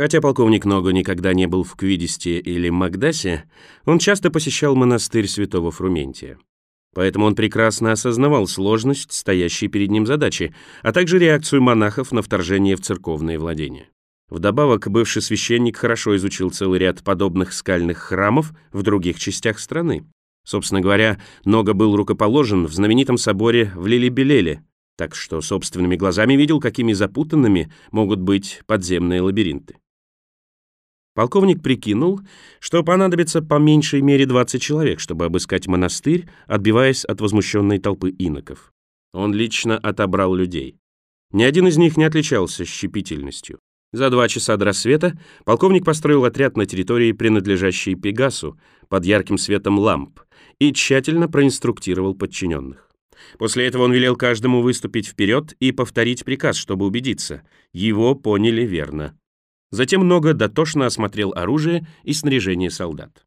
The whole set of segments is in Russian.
Хотя полковник Ного никогда не был в Квидисте или Магдасе, он часто посещал монастырь святого Фрументия. Поэтому он прекрасно осознавал сложность стоящей перед ним задачи, а также реакцию монахов на вторжение в церковные владения. Вдобавок, бывший священник хорошо изучил целый ряд подобных скальных храмов в других частях страны. Собственно говоря, Ного был рукоположен в знаменитом соборе в Лилибелеле, так что собственными глазами видел, какими запутанными могут быть подземные лабиринты. Полковник прикинул, что понадобится по меньшей мере 20 человек, чтобы обыскать монастырь, отбиваясь от возмущенной толпы иноков. Он лично отобрал людей. Ни один из них не отличался щепетильностью. За 2 часа до рассвета полковник построил отряд на территории, принадлежащей Пегасу, под ярким светом ламп, и тщательно проинструктировал подчиненных. После этого он велел каждому выступить вперед и повторить приказ, чтобы убедиться, его поняли верно. Затем Ного дотошно осмотрел оружие и снаряжение солдат.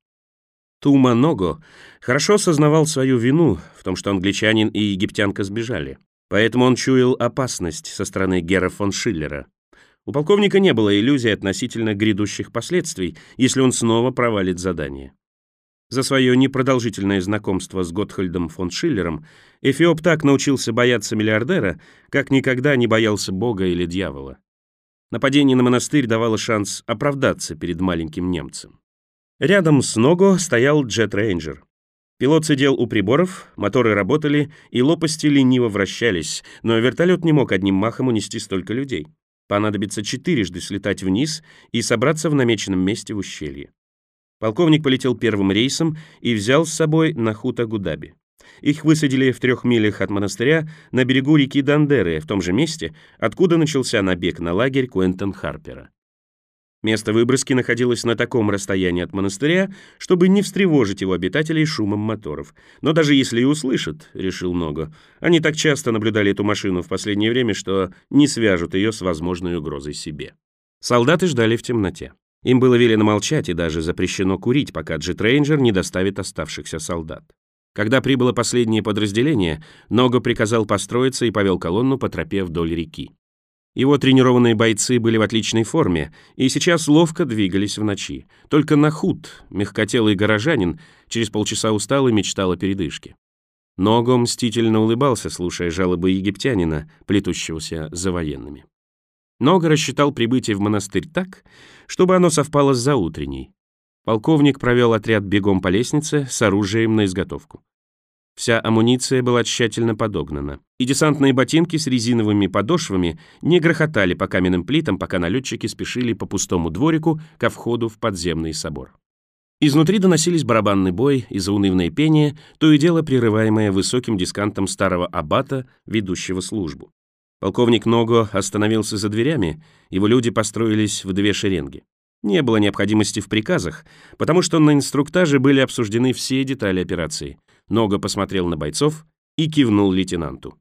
Тума Ного хорошо осознавал свою вину в том, что англичанин и египтянка сбежали, поэтому он чуял опасность со стороны Гера фон Шиллера. У полковника не было иллюзий относительно грядущих последствий, если он снова провалит задание. За свое непродолжительное знакомство с Готхальдом фон Шиллером Эфиоп так научился бояться миллиардера, как никогда не боялся Бога или дьявола. Нападение на монастырь давало шанс оправдаться перед маленьким немцем. Рядом с Ного стоял джет-рейнджер. Пилот сидел у приборов, моторы работали, и лопасти лениво вращались, но вертолет не мог одним махом унести столько людей. Понадобится 4 слетать вниз и собраться в намеченном месте в ущелье. Полковник полетел первым рейсом и взял с собой Нахут Агудаби. Их высадили в 3 милях от монастыря на берегу реки Дандеры, в том же месте, откуда начался набег на лагерь Куэнтон-Харпера. Место выброски находилось на таком расстоянии от монастыря, чтобы не встревожить его обитателей шумом моторов. Но даже если и услышат, решил Ного, они так часто наблюдали эту машину в последнее время, что не свяжут ее с возможной угрозой себе. Солдаты ждали в темноте. Им было велено молчать и даже запрещено курить, пока джет-рейнджер не доставит оставшихся солдат. Когда прибыло последнее подразделение, Ного приказал построиться и повел колонну по тропе вдоль реки. Его тренированные бойцы были в отличной форме и сейчас ловко двигались в ночи. Только Нахут, мягкотелый горожанин, через полчаса устал и мечтал о передышке. Ного мстительно улыбался, слушая жалобы египтянина, плетущегося за военными. Ного рассчитал прибытие в монастырь так, чтобы оно совпало с заутренней. Полковник провел отряд бегом по лестнице с оружием на изготовку. Вся амуниция была тщательно подогнана, и десантные ботинки с резиновыми подошвами не грохотали по каменным плитам, пока налетчики спешили по пустому дворику ко входу в подземный собор. Изнутри доносились барабанный бой и заунывное пение, то и дело прерываемое высоким дискантом старого аббата, ведущего службу. Полковник Ного остановился за дверями, его люди построились в 2 шеренги. Не было необходимости в приказах, потому что на инструктаже были обсуждены все детали операции. Ного посмотрел на бойцов и кивнул лейтенанту.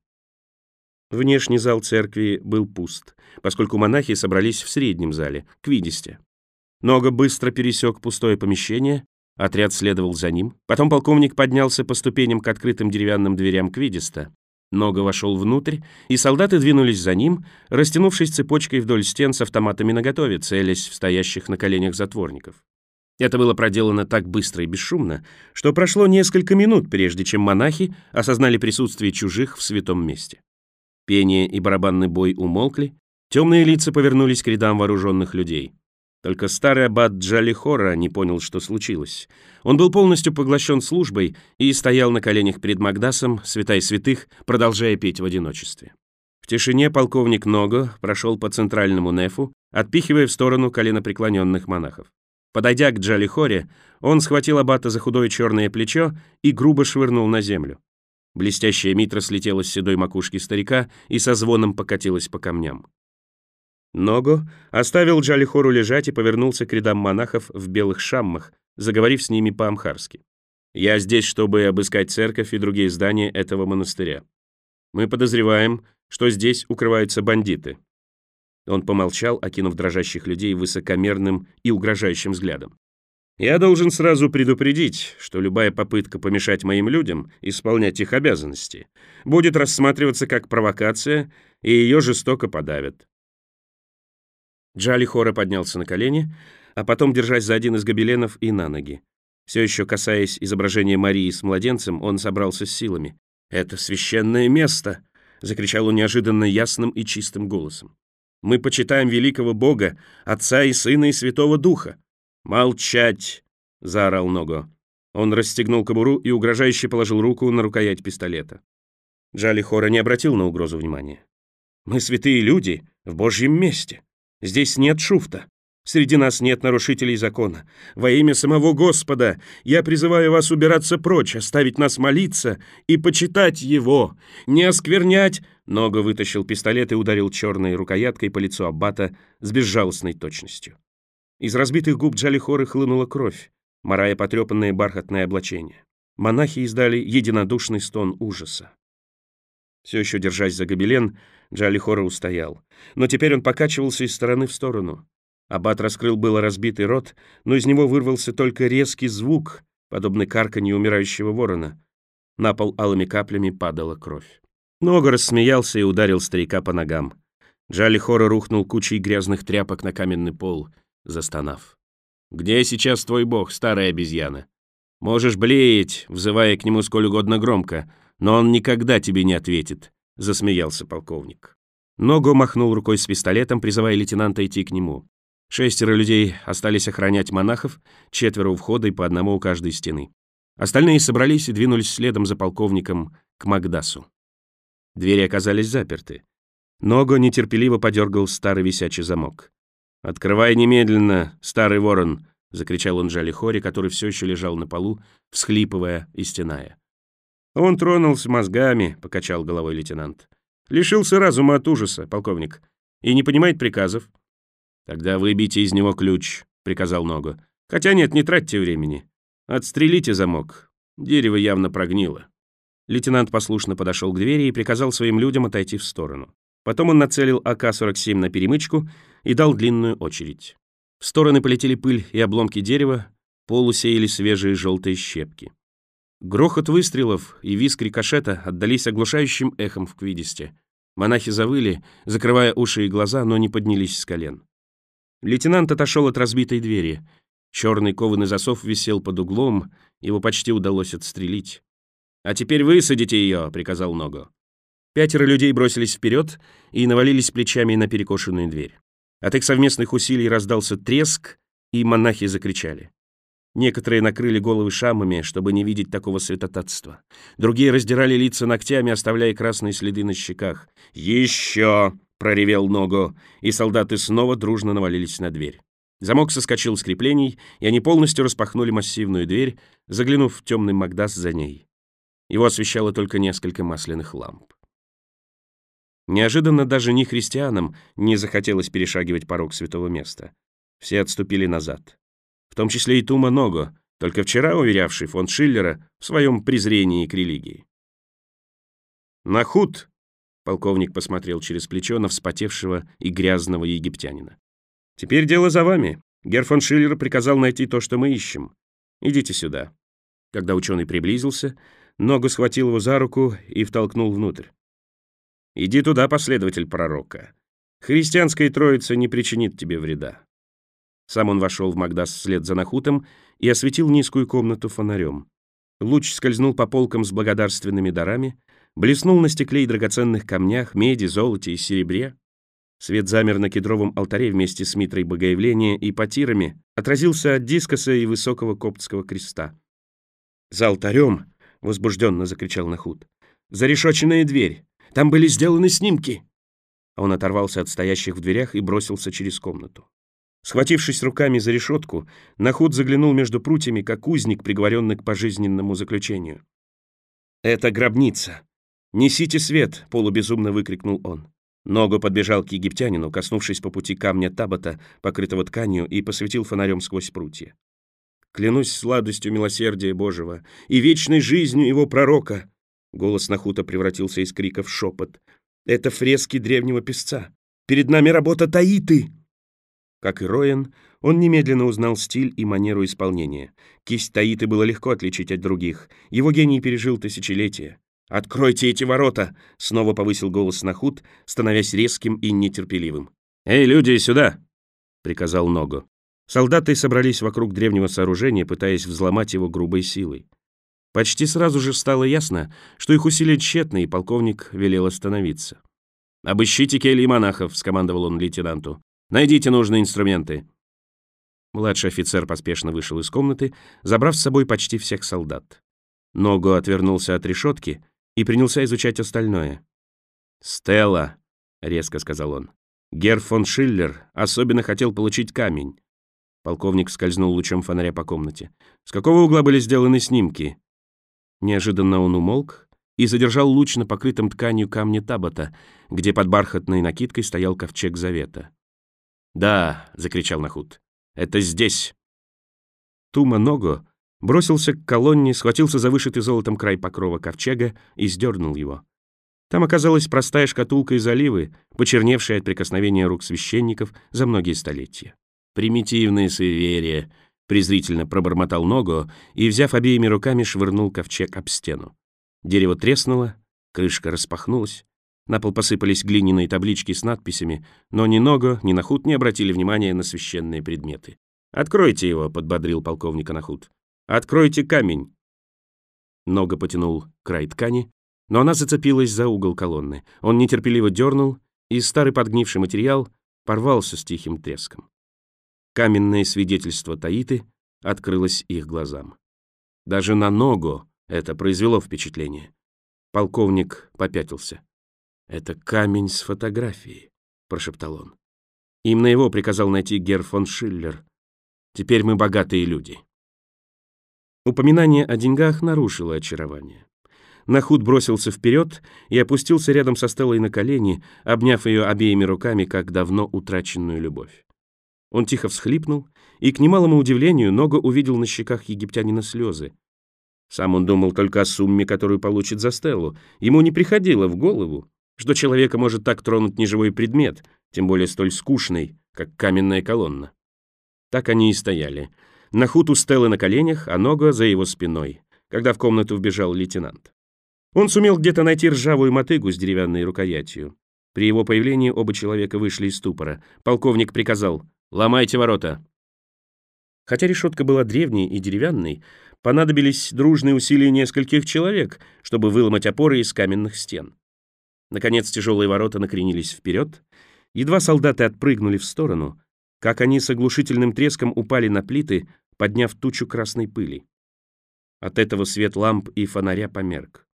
Внешний зал церкви был пуст, поскольку монахи собрались в среднем зале, Квидисте. Ного быстро пересек пустое помещение, отряд следовал за ним. Потом полковник поднялся по ступеням к открытым деревянным дверям Квидиста. Ного вошел внутрь, и солдаты двинулись за ним, растянувшись цепочкой вдоль стен с автоматами наготове, целясь в стоящих на коленях затворников. Это было проделано так быстро и бесшумно, что прошло несколько минут, прежде чем монахи осознали присутствие чужих в святом месте. Пение и барабанный бой умолкли, темные лица повернулись к рядам вооруженных людей. Только старый аббат Джалихора не понял, что случилось. Он был полностью поглощен службой и стоял на коленях перед Магдасом, святай святых, продолжая петь в одиночестве. В тишине полковник Ного прошел по центральному нефу, отпихивая в сторону коленопреклоненных монахов. Подойдя к Джалихоре, он схватил аббата за худое черное плечо и грубо швырнул на землю. Блестящая митра слетела с седой макушки старика и со звоном покатилась по камням. Ного оставил Джалихору лежать и повернулся к рядам монахов в белых шаммах, заговорив с ними по-амхарски. «Я здесь, чтобы обыскать церковь и другие здания этого монастыря. Мы подозреваем, что здесь укрываются бандиты». Он помолчал, окинув дрожащих людей высокомерным и угрожающим взглядом. «Я должен сразу предупредить, что любая попытка помешать моим людям исполнять их обязанности будет рассматриваться как провокация, и ее жестоко подавят. Джалихора поднялся на колени, а потом, держась за один из гобеленов, и на ноги. Все еще касаясь изображения Марии с младенцем, он собрался с силами. «Это священное место!» — закричал он неожиданно ясным и чистым голосом. «Мы почитаем великого Бога, Отца и Сына и Святого Духа!» «Молчать!» — заорал Ного. Он расстегнул кобуру и угрожающе положил руку на рукоять пистолета. Джалихора не обратил на угрозу внимания. «Мы святые люди в Божьем месте. Здесь нет шуфта. Среди нас нет нарушителей закона. Во имя самого Господа я призываю вас убираться прочь, оставить нас молиться и почитать Его, не осквернять...» Ного вытащил пистолет и ударил черной рукояткой по лицу аббата с безжалостной точностью. Из разбитых губ Джалихоры хлынула кровь, марая потрепанное бархатное облачение. Монахи издали единодушный стон ужаса. Все еще держась за гобелен, Джалихора устоял, но теперь он покачивался из стороны в сторону. Аббат раскрыл было разбитый рот, но из него вырвался только резкий звук, подобный карканью умирающего ворона. На пол алыми каплями падала кровь. Ного рассмеялся и ударил старика по ногам. Джалихора рухнул кучей грязных тряпок на каменный пол, застонав. «Где сейчас твой бог, старая обезьяна? Можешь блеять, взывая к нему сколь угодно громко, но он никогда тебе не ответит», — засмеялся полковник. Ного махнул рукой с пистолетом, призывая лейтенанта идти к нему. 6 людей остались охранять монахов, 4 у входа и по одному у каждой стены. Остальные собрались и двинулись следом за полковником к Магдасу. Двери оказались заперты. Ного нетерпеливо подергал старый висячий замок. «Открывай немедленно, старый ворон!» — закричал он Джалихоре, который все еще лежал на полу, всхлипывая и стеная. «Он тронулся мозгами», — покачал головой лейтенант. «Лишился разума от ужаса, полковник, и не понимает приказов». «Тогда выбейте из него ключ», — приказал Ного. «Хотя нет, не тратьте времени. Отстрелите замок. Дерево явно прогнило». Лейтенант послушно подошел к двери и приказал своим людям отойти в сторону. Потом он нацелил АК-47 на перемычку и дал длинную очередь. В стороны полетели пыль и обломки дерева, пол усеяли свежие желтые щепки. Грохот выстрелов и визг рикошета отдались оглушающим эхом в Квидисте. Монахи завыли, закрывая уши и глаза, но не поднялись с колен. Лейтенант отошел от разбитой двери. Черный кованый засов висел под углом, его почти удалось отстрелить. «А теперь высадите ее», — приказал Ного. 5 людей бросились вперед и навалились плечами на перекошенную дверь. От их совместных усилий раздался треск, и монахи закричали. Некоторые накрыли головы шамами, чтобы не видеть такого святотатства. Другие раздирали лица ногтями, оставляя красные следы на щеках. «Еще!» — проревел Ного, и солдаты снова дружно навалились на дверь. Замок соскочил с креплений, и они полностью распахнули массивную дверь, заглянув в темный Магдас за ней. Его освещало только несколько масляных ламп. Неожиданно даже нехристианам не захотелось перешагивать порог святого места. Все отступили назад. В том числе и Тума Ного, только вчера уверявший фон Шиллера в своем презрении к религии. «Нахут!» — полковник посмотрел через плечо на вспотевшего и грязного египтянина. «Теперь дело за вами. Герр фон Шиллер приказал найти то, что мы ищем. Идите сюда». Когда ученый приблизился, Ного схватил его за руку и втолкнул внутрь. «Иди туда, последователь пророка. Христианская троица не причинит тебе вреда». Сам он вошел в Магдас вслед за Нахутом и осветил низкую комнату фонарем. Луч скользнул по полкам с благодарственными дарами, блеснул на стекле и драгоценных камнях, меди, золоте и серебре. Свет замер на кедровом алтаре вместе с митрой богоявления и потирами, отразился от дискоса и высокого коптского креста. «За алтарем!» — возбужденно закричал Нахут. «Зарешоченная дверь! Там были сделаны снимки!» Он оторвался от стоящих в дверях и бросился через комнату. Схватившись руками за решетку, Нахут заглянул между прутьями, как узник, приговоренный к пожизненному заключению. «Это гробница! Несите свет!» — полубезумно выкрикнул он. Ного подбежал к египтянину, коснувшись по пути камня Табата, покрытого тканью, и посветил фонарем сквозь прутья. «Клянусь сладостью милосердия Божьего и вечной жизнью его пророка!» Голос Нахута превратился из крика в шепот. «Это фрески древнего песца! Перед нами работа Таиты!» Как и Роен, он немедленно узнал стиль и манеру исполнения. Кисть Таиты было легко отличить от других. Его гений пережил тысячелетия. «Откройте эти ворота!» — снова повысил голос Нахут, становясь резким и нетерпеливым. «Эй, люди, сюда! приказал Ного. Солдаты собрались вокруг древнего сооружения, пытаясь взломать его грубой силой. Почти сразу же стало ясно, что их усилия тщетны, и полковник велел остановиться. «Обыщите кельи монахов», — скомандовал он лейтенанту. «Найдите нужные инструменты». Младший офицер поспешно вышел из комнаты, забрав с собой почти всех солдат. Ного отвернулся от решетки и принялся изучать остальное. «Стелла», — резко сказал он. «Герр фон Шиллер особенно хотел получить камень». Полковник скользнул лучом фонаря по комнате. «С какого угла были сделаны снимки?» Неожиданно он умолк и задержал луч на покрытом тканью камне Табота, где под бархатной накидкой стоял ковчег завета. «Да», — закричал Нахут, — «это здесь». Тума Ного бросился к колонне, схватился за вышитый золотом край покрова ковчега и сдернул его. Там оказалась простая шкатулка из оливы, почерневшая от прикосновения рук священников за многие столетия. «Примитивные суеверия», — презрительно пробормотал Ного и, взяв обеими руками, швырнул ковчег об стену. Дерево треснуло, крышка распахнулась, на пол посыпались глиняные таблички с надписями, но ни Ного, ни Нахут не обратили внимания на священные предметы. «Откройте его», — подбодрил полковника Нахут. «Откройте камень». Ного потянул край ткани, но она зацепилась за угол колонны. Он нетерпеливо дернул, и старый подгнивший материал порвался с тихим треском. Каменное свидетельство Таиты открылось их глазам. Даже на Ного это произвело впечатление. Полковник попятился. «Это камень с фотографией», — прошептал он. «Именно его приказал найти Герр фон Шиллер. Теперь мы богатые люди». Упоминание о деньгах нарушило очарование. Нахут бросился вперед и опустился рядом со Стеллой на колени, обняв ее обеими руками, как давно утраченную любовь. Он тихо всхлипнул, и, к немалому удивлению, Ного увидел на щеках египтянина слезы. Сам он думал только о сумме, которую получит за Стеллу. Ему не приходило в голову, что человека может так тронуть неживой предмет, тем более столь скучный, как каменная колонна. Так они и стояли. Нахут у Стеллы на коленях, а Ного за его спиной, когда в комнату вбежал лейтенант. Он сумел где-то найти ржавую мотыгу с деревянной рукоятью. При его появлении оба человека вышли из ступора. Полковник приказал: «Ломайте ворота». Хотя решетка была древней и деревянной, понадобились дружные усилия нескольких человек, чтобы выломать опоры из каменных стен. Наконец тяжелые ворота накренились вперед. Едва солдаты отпрыгнули в сторону, как они с оглушительным треском упали на плиты, подняв тучу красной пыли. От этого свет ламп и фонаря померк.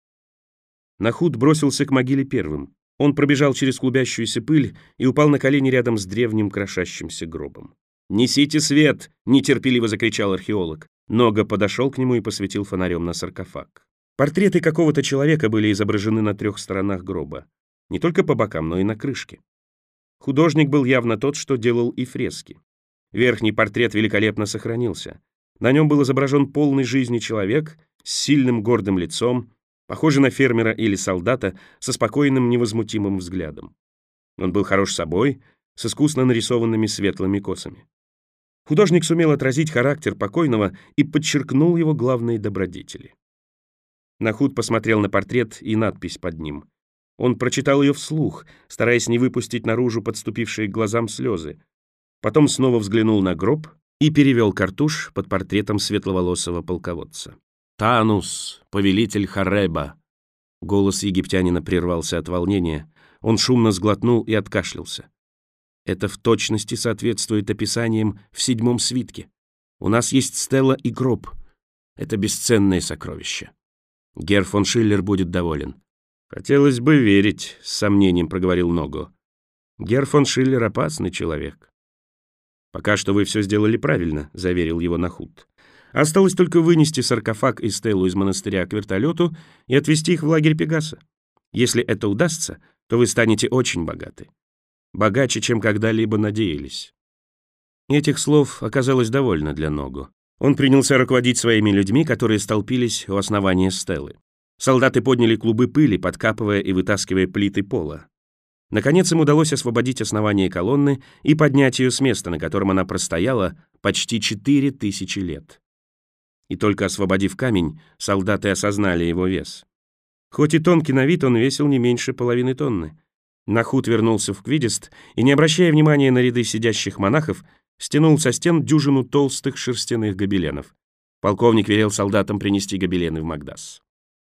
Нахут бросился к могиле первым. Он пробежал через клубящуюся пыль и упал на колени рядом с древним крошащимся гробом. «Несите свет!» — нетерпеливо закричал археолог. Ного подошел к нему и посветил фонарем на саркофаг. Портреты какого-то человека были изображены на 3 сторонах гроба. Не только по бокам, но и на крышке. Художник был явно тот, что делал и фрески. Верхний портрет великолепно сохранился. На нем был изображен полный жизни человек с сильным гордым лицом, похожий на фермера или солдата со спокойным невозмутимым взглядом. Он был хорош собой, с искусно нарисованными светлыми косами. Художник сумел отразить характер покойного и подчеркнул его главные добродетели. Нахут посмотрел на портрет и надпись под ним. Он прочитал ее вслух, стараясь не выпустить наружу подступившие к глазам слезы. Потом снова взглянул на гроб и перевел картуш под портретом светловолосого полководца. «Танус, повелитель Хареба!» Голос египтянина прервался от волнения. Он шумно сглотнул и откашлялся. «Это в точности соответствует описаниям в 7-м свитке. У нас есть стела и гроб. Это бесценное сокровище. Герр фон Шиллер будет доволен». «Хотелось бы верить», — с сомнением проговорил Ного. «Герр фон Шиллер — опасный человек». «Пока что вы все сделали правильно», — заверил его Нахут. «Осталось только вынести саркофаг и стелу из монастыря к вертолету и отвезти их в лагерь Пегаса. Если это удастся, то вы станете очень богаты. Богаче, чем когда-либо надеялись». Этих слов оказалось довольно для Ного. Он принялся руководить своими людьми, которые столпились у основания стелы. Солдаты подняли клубы пыли, подкапывая и вытаскивая плиты пола. Наконец им удалось освободить основание колонны и поднять ее с места, на котором она простояла почти 4000 лет. И только освободив камень, солдаты осознали его вес. Хоть и тонкий на вид, он весил не меньше половины тонны. Нахут вернулся в Квидест и, не обращая внимания на ряды сидящих монахов, стянул со стен дюжину толстых шерстяных гобеленов. Полковник велел солдатам принести гобелены в Магдас.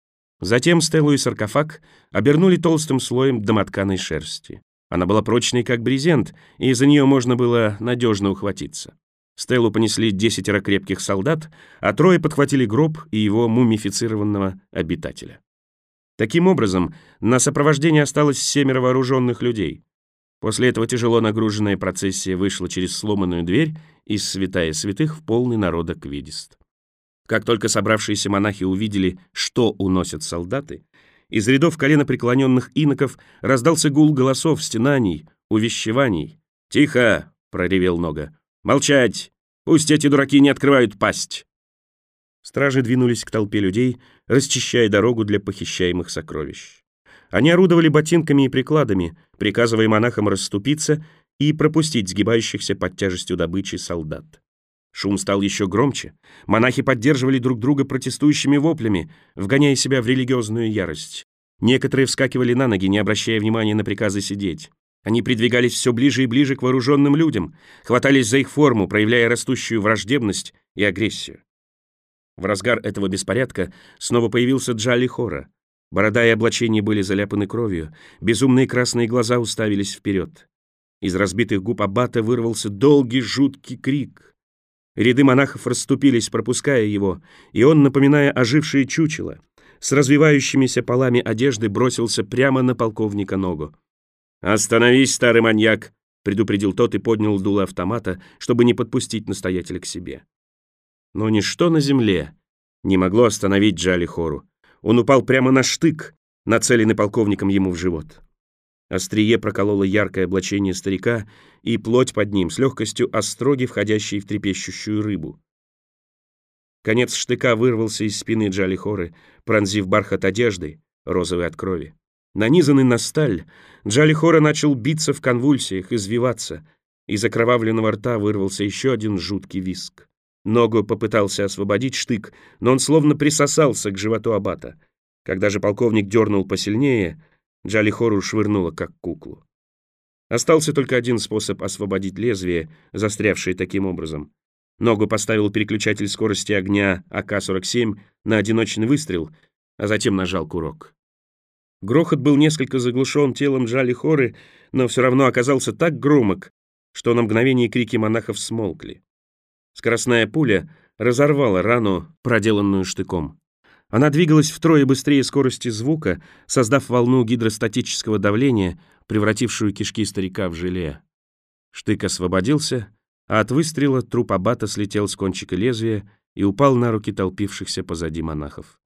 Затем стелу и саркофаг обернули толстым слоем домотканой шерсти. Она была прочной, как брезент, и за нее можно было надежно ухватиться. Стелу понесли 10 крепких солдат, а 3 подхватили гроб и его мумифицированного обитателя. Таким образом, на сопровождении осталось 7 вооруженных людей. После этого тяжело нагруженная процессия вышла через сломанную дверь из святая святых в полный народа Квидист. Как только собравшиеся монахи увидели, что уносят солдаты, из рядов коленопреклоненных иноков раздался гул голосов, стенаний, увещеваний. «Тихо!» — проревел Нога. «Молчать! Пусть эти дураки не открывают пасть!» Стражи двинулись к толпе людей, расчищая дорогу для похищаемых сокровищ. Они орудовали ботинками и прикладами, приказывая монахам расступиться и пропустить сгибающихся под тяжестью добычи солдат. Шум стал еще громче. Монахи поддерживали друг друга протестующими воплями, вгоняя себя в религиозную ярость. Некоторые вскакивали на ноги, не обращая внимания на приказы сидеть. Они придвигались все ближе и ближе к вооруженным людям, хватались за их форму, проявляя растущую враждебность и агрессию. В разгар этого беспорядка снова появился Джалли Хора. Борода и облачение были заляпаны кровью, безумные красные глаза уставились вперед. Из разбитых губ аббата вырвался долгий жуткий крик. Ряды монахов расступились, пропуская его, и он, напоминая ожившее чучело, с развивающимися полами одежды бросился прямо на полковника Ногу. «Остановись, старый маньяк!» — предупредил тот и поднял дуло автомата, чтобы не подпустить настоятеля к себе. Но ничто на земле не могло остановить Джалли Хору. Он упал прямо на штык, нацеленный полковником ему в живот. Острие прокололо яркое облачение старика и плоть под ним с легкостью остроги, входящей в трепещущую рыбу. Конец штыка вырвался из спины Джалли Хоры, пронзив бархат одежды, розовый от крови. Нанизанный на сталь, Джалли Хора начал биться в конвульсиях, извиваться. Из окровавленного рта вырвался еще один жуткий визг. Ногу попытался освободить штык, но он словно присосался к животу аббата. Когда же полковник дернул посильнее, Джалли Хору швырнуло, как куклу. Остался только один способ освободить лезвие, застрявшее таким образом. Ногу поставил переключатель скорости огня АК-47 на одиночный выстрел, а затем нажал курок. Грохот был несколько заглушен телом Джалли Хоры, но все равно оказался так громок, что на мгновение крики монахов смолкли. Скоростная пуля разорвала рану, проделанную штыком. Она двигалась втрое быстрее скорости звука, создав волну гидростатического давления, превратившую кишки старика в желе. Штык освободился, а от выстрела труп аббата слетел с кончика лезвия и упал на руки толпившихся позади монахов.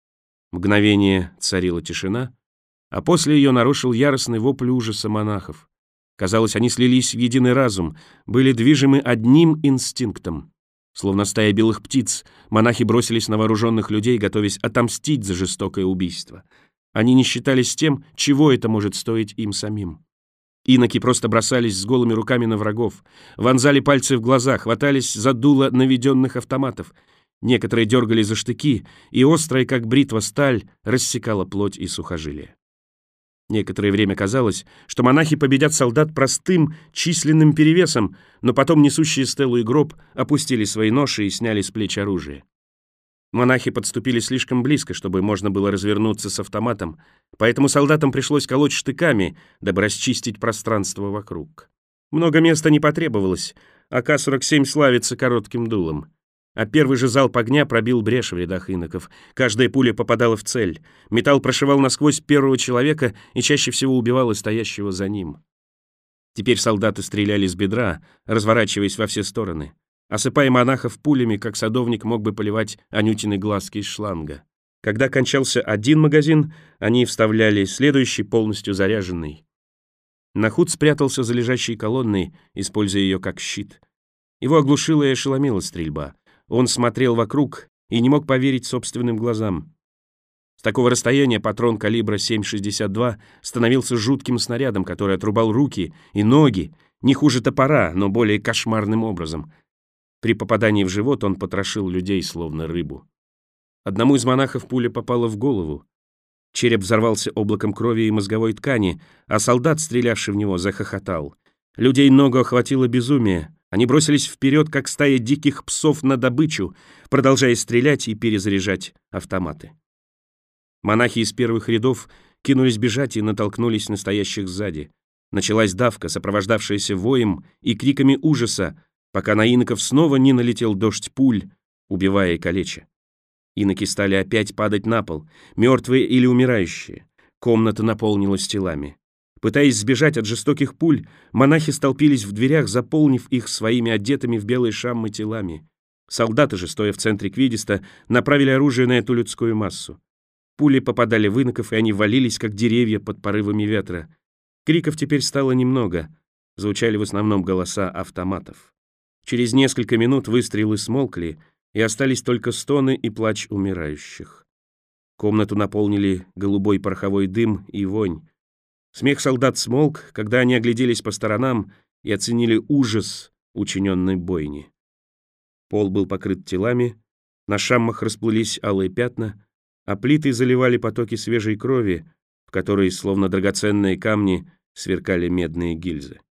Мгновение царила тишина, а после ее нарушил яростный вопль ужаса монахов. Казалось, они слились в единый разум, были движимы одним инстинктом. Словно стая белых птиц, монахи бросились на вооруженных людей, готовясь отомстить за жестокое убийство. Они не считались тем, чего это может стоить им самим. Иноки просто бросались с голыми руками на врагов, вонзали пальцы в глаза, хватались за дуло наведенных автоматов. Некоторые дергали за штыки, и острая, как бритва, сталь рассекала плоть и сухожилия. Некоторое время казалось, что монахи победят солдат простым численным перевесом, но потом несущие стелу и гроб опустили свои ноши и сняли с плеч оружие. Монахи подступили слишком близко, чтобы можно было развернуться с автоматом, поэтому солдатам пришлось колоть штыками, дабы расчистить пространство вокруг. Много места не потребовалось, АК-47 славится коротким дулом. А первый же залп огня пробил брешь в рядах иноков. Каждая пуля попадала в цель. Металл прошивал насквозь первого человека и чаще всего убивал и стоящего за ним. Теперь солдаты стреляли с бедра, разворачиваясь во все стороны. Осыпая монахов пулями, как садовник мог бы поливать анютины глазки из шланга. Когда кончался один магазин, они вставляли следующий, полностью заряженный. Нахуд спрятался за лежащей колонной, используя ее как щит. Его оглушила и ошеломила стрельба. Он смотрел вокруг и не мог поверить собственным глазам. С такого расстояния патрон калибра 7,62 становился жутким снарядом, который отрубал руки и ноги, не хуже топора, но более кошмарным образом. При попадании в живот он потрошил людей, словно рыбу. Одному из монахов пуля попала в голову. Череп взорвался облаком крови и мозговой ткани, а солдат, стрелявший в него, захохотал. Людей Ногу охватило безумие. Они бросились вперед, как стая диких псов на добычу, продолжая стрелять и перезаряжать автоматы. Монахи из первых рядов кинулись бежать и натолкнулись на стоящих сзади. Началась давка, сопровождавшаяся воем и криками ужаса, пока на иноков снова не налетел дождь пуль, убивая и калеча. Иноки стали опять падать на пол, мертвые или умирающие. Комната наполнилась телами. Пытаясь сбежать от жестоких пуль, монахи столпились в дверях, заполнив их своими одетыми в белые шаммы телами. Солдаты же, стоя в центре Квидиста, направили оружие на эту людскую массу. Пули попадали в иноков, и они валились, как деревья под порывами ветра. Криков теперь стало немного. Звучали в основном голоса автоматов. Через несколько минут выстрелы смолкли, и остались только стоны и плач умирающих. Комнату наполнили голубой пороховой дым и вонь. Смех солдат смолк, когда они огляделись по сторонам и оценили ужас учиненной бойни. Пол был покрыт телами, на шаммах расплылись алые пятна, а плиты заливали потоки свежей крови, в которой, словно драгоценные камни, сверкали медные гильзы.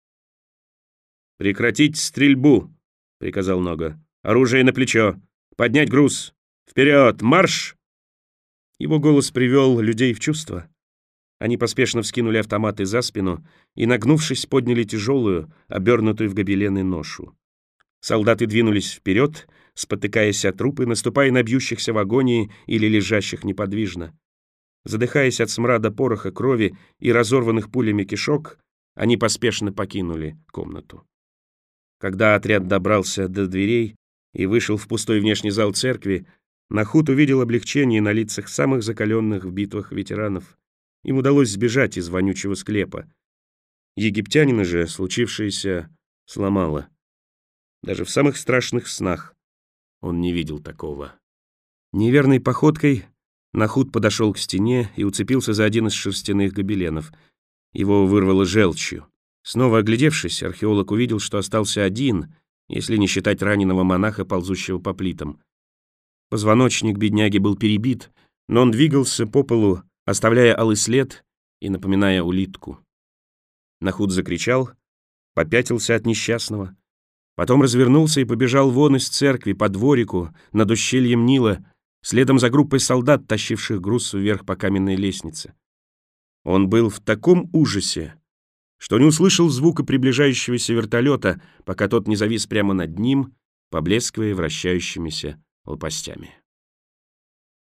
«Прекратить стрельбу!» — приказал Нога. «Оружие на плечо! Поднять груз! Вперед! Марш!» Его голос привел людей в чувство. Они поспешно вскинули автоматы за спину и, нагнувшись, подняли тяжелую, обернутую в гобелены ношу. Солдаты двинулись вперед, спотыкаясь о трупы, наступая на бьющихся в агонии или лежащих неподвижно. Задыхаясь от смрада пороха, крови и разорванных пулями кишок, они поспешно покинули комнату. Когда отряд добрался до дверей и вышел в пустой внешний зал церкви, Нахут увидел облегчение на лицах самых закаленных в битвах ветеранов. Им удалось сбежать из вонючего склепа. Египтянина же случившееся сломало. Даже в самых страшных снах он не видел такого. Неверной походкой Нахут подошел к стене и уцепился за один из шерстяных гобеленов. Его вырвало желчью. Снова оглядевшись, археолог увидел, что остался один, если не считать раненого монаха, ползущего по плитам. Позвоночник бедняги был перебит, но он двигался по полу, оставляя алый след и напоминая улитку. Нахут закричал, попятился от несчастного, потом развернулся и побежал вон из церкви по дворику над ущельем Нила, следом за группой солдат, тащивших груз вверх по каменной лестнице. Он был в таком ужасе, что не услышал звука приближающегося вертолета, пока тот не завис прямо над ним, поблескивая вращающимися лопастями.